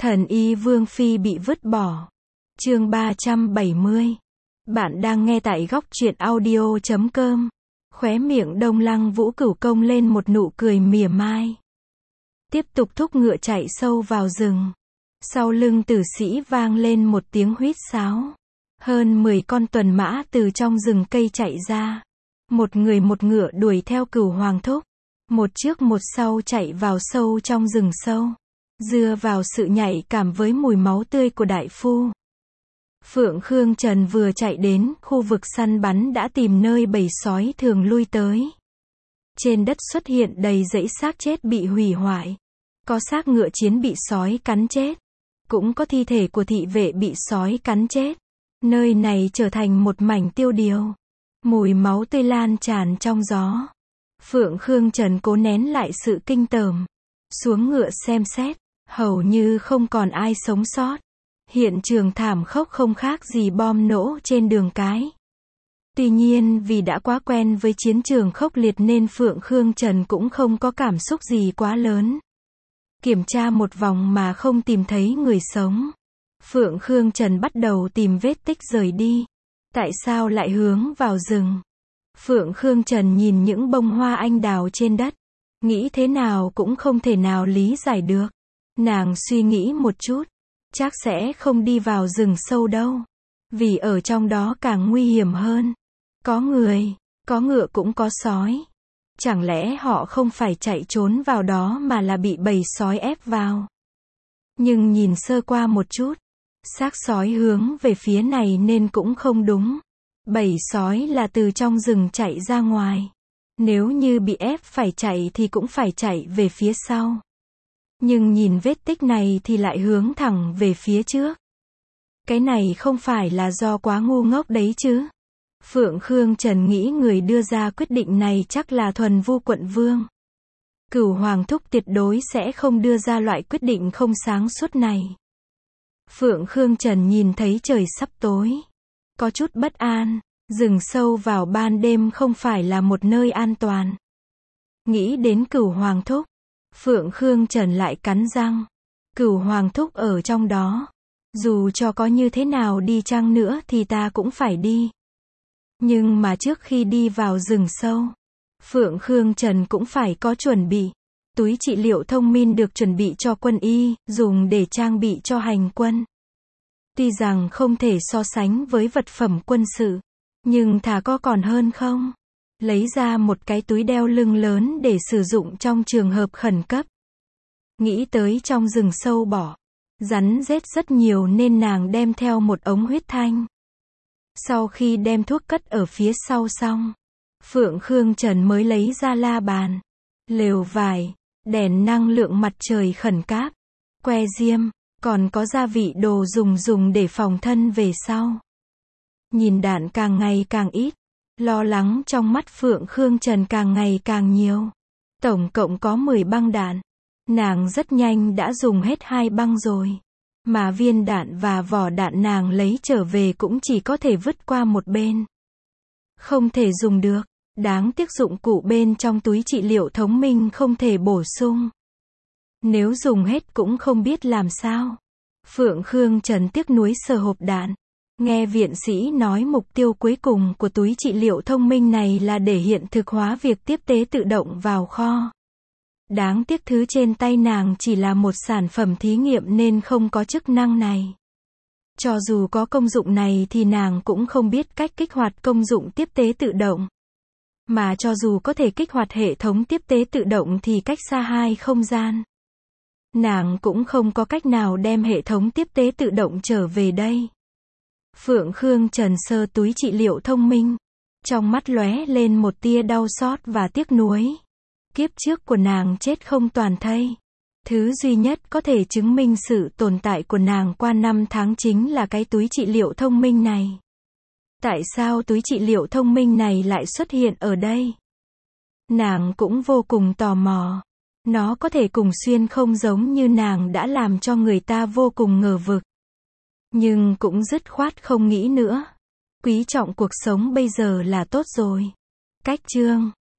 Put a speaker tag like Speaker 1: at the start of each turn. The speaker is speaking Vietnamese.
Speaker 1: Thần y Vương Phi bị vứt bỏ. Chương 370. Bạn đang nghe tại góc truyện audio.com. Khóe miệng Đông Lăng Vũ Cửu cong lên một nụ cười mỉa mai. Tiếp tục thúc ngựa chạy sâu vào rừng. Sau lưng tử sĩ vang lên một tiếng huýt sáo. Hơn 10 con tuần mã từ trong rừng cây chạy ra. Một người một ngựa đuổi theo Cửu Hoàng thúc. Một trước một sau chạy vào sâu trong rừng sâu. Dựa vào sự nhạy cảm với mùi máu tươi của đại phu. Phượng Khương Trần vừa chạy đến khu vực săn bắn đã tìm nơi bầy sói thường lui tới. Trên đất xuất hiện đầy dãy xác chết bị hủy hoại. Có xác ngựa chiến bị sói cắn chết. Cũng có thi thể của thị vệ bị sói cắn chết. Nơi này trở thành một mảnh tiêu điều. Mùi máu tươi lan tràn trong gió. Phượng Khương Trần cố nén lại sự kinh tởm. Xuống ngựa xem xét. Hầu như không còn ai sống sót. Hiện trường thảm khốc không khác gì bom nổ trên đường cái. Tuy nhiên vì đã quá quen với chiến trường khốc liệt nên Phượng Khương Trần cũng không có cảm xúc gì quá lớn. Kiểm tra một vòng mà không tìm thấy người sống. Phượng Khương Trần bắt đầu tìm vết tích rời đi. Tại sao lại hướng vào rừng? Phượng Khương Trần nhìn những bông hoa anh đào trên đất. Nghĩ thế nào cũng không thể nào lý giải được. Nàng suy nghĩ một chút. Chắc sẽ không đi vào rừng sâu đâu. Vì ở trong đó càng nguy hiểm hơn. Có người, có ngựa cũng có sói. Chẳng lẽ họ không phải chạy trốn vào đó mà là bị bầy sói ép vào? Nhưng nhìn sơ qua một chút. Xác sói hướng về phía này nên cũng không đúng. Bầy sói là từ trong rừng chạy ra ngoài. Nếu như bị ép phải chạy thì cũng phải chạy về phía sau. Nhưng nhìn vết tích này thì lại hướng thẳng về phía trước. Cái này không phải là do quá ngu ngốc đấy chứ. Phượng Khương Trần nghĩ người đưa ra quyết định này chắc là Thuần Vu quận vương. Cửu Hoàng thúc tuyệt đối sẽ không đưa ra loại quyết định không sáng suốt này. Phượng Khương Trần nhìn thấy trời sắp tối. Có chút bất an, rừng sâu vào ban đêm không phải là một nơi an toàn. Nghĩ đến Cửu Hoàng thúc. Phượng Khương Trần lại cắn răng. Cửu Hoàng thúc ở trong đó. Dù cho có như thế nào đi chăng nữa thì ta cũng phải đi. Nhưng mà trước khi đi vào rừng sâu, Phượng Khương Trần cũng phải có chuẩn bị. Túi trị liệu thông minh được chuẩn bị cho quân y, dùng để trang bị cho hành quân. Tuy rằng không thể so sánh với vật phẩm quân sự, nhưng thà có còn hơn không? Lấy ra một cái túi đeo lưng lớn để sử dụng trong trường hợp khẩn cấp. Nghĩ tới trong rừng sâu bọ rắn rết rất nhiều nên nàng đem theo một ống huyết thanh. Sau khi đem thuốc cất ở phía sau xong, Phượng Khương Trần mới lấy ra la bàn, lều vải, đèn năng lượng mặt trời khẩn cấp, que diêm, còn có gia vị đồ dùng để phòng thân về sau. Nhìn đạn càng ngày càng ít. Lo lắng trong mắt Phượng Khương Trần càng ngày càng nhiều. Tổng cộng có 10 băng đạn. Nàng rất nhanh đã dùng hết 2 băng rồi. Mà viên đạn và vỏ đạn nàng lấy trở về cũng chỉ có thể vứt qua một bên. Không thể dùng được. Đáng tiếc dụng cụ bên trong túi trị liệu thông minh không thể bổ sung. Nếu dùng hết cũng không biết làm sao. Phượng Khương Trần tiếc nuối sờ hộp đạn. Nghe viện sĩ nói mục tiêu cuối cùng của túi trị liệu thông minh này là để hiện thực hóa việc tiếp tế tự động vào kho. Đáng tiếc thứ trên tay nàng chỉ là một sản phẩm thí nghiệm nên không có chức năng này. Cho dù có công dụng này thì nàng cũng không biết cách kích hoạt công dụng tiếp tế tự động. Mà cho dù có thể kích hoạt hệ thống tiếp tế tự động thì cách xa 2 không gian. Nàng cũng không có cách nào đem hệ thống tiếp tế tự động trở về đây. Phượng Khương Trần sơ túi trị liệu thông minh. Trong mắt lóe lên một tia đau xót và tiếc nuối. Kiếp trước của nàng chết không toàn thây. Thứ duy nhất có thể chứng minh sự tồn tại của nàng qua 5 tháng chính là cái túi trị liệu thông minh này. Tại sao túi trị liệu thông minh này lại xuất hiện ở đây? Nàng cũng vô cùng tò mò. Nó có thể cùng xuyên không giống như nàng đã làm cho người ta vô cùng ngờ vực. Nhưng cũng dứt khoát không nghĩ nữa. Quý trọng cuộc sống bây giờ là tốt rồi. Cách chương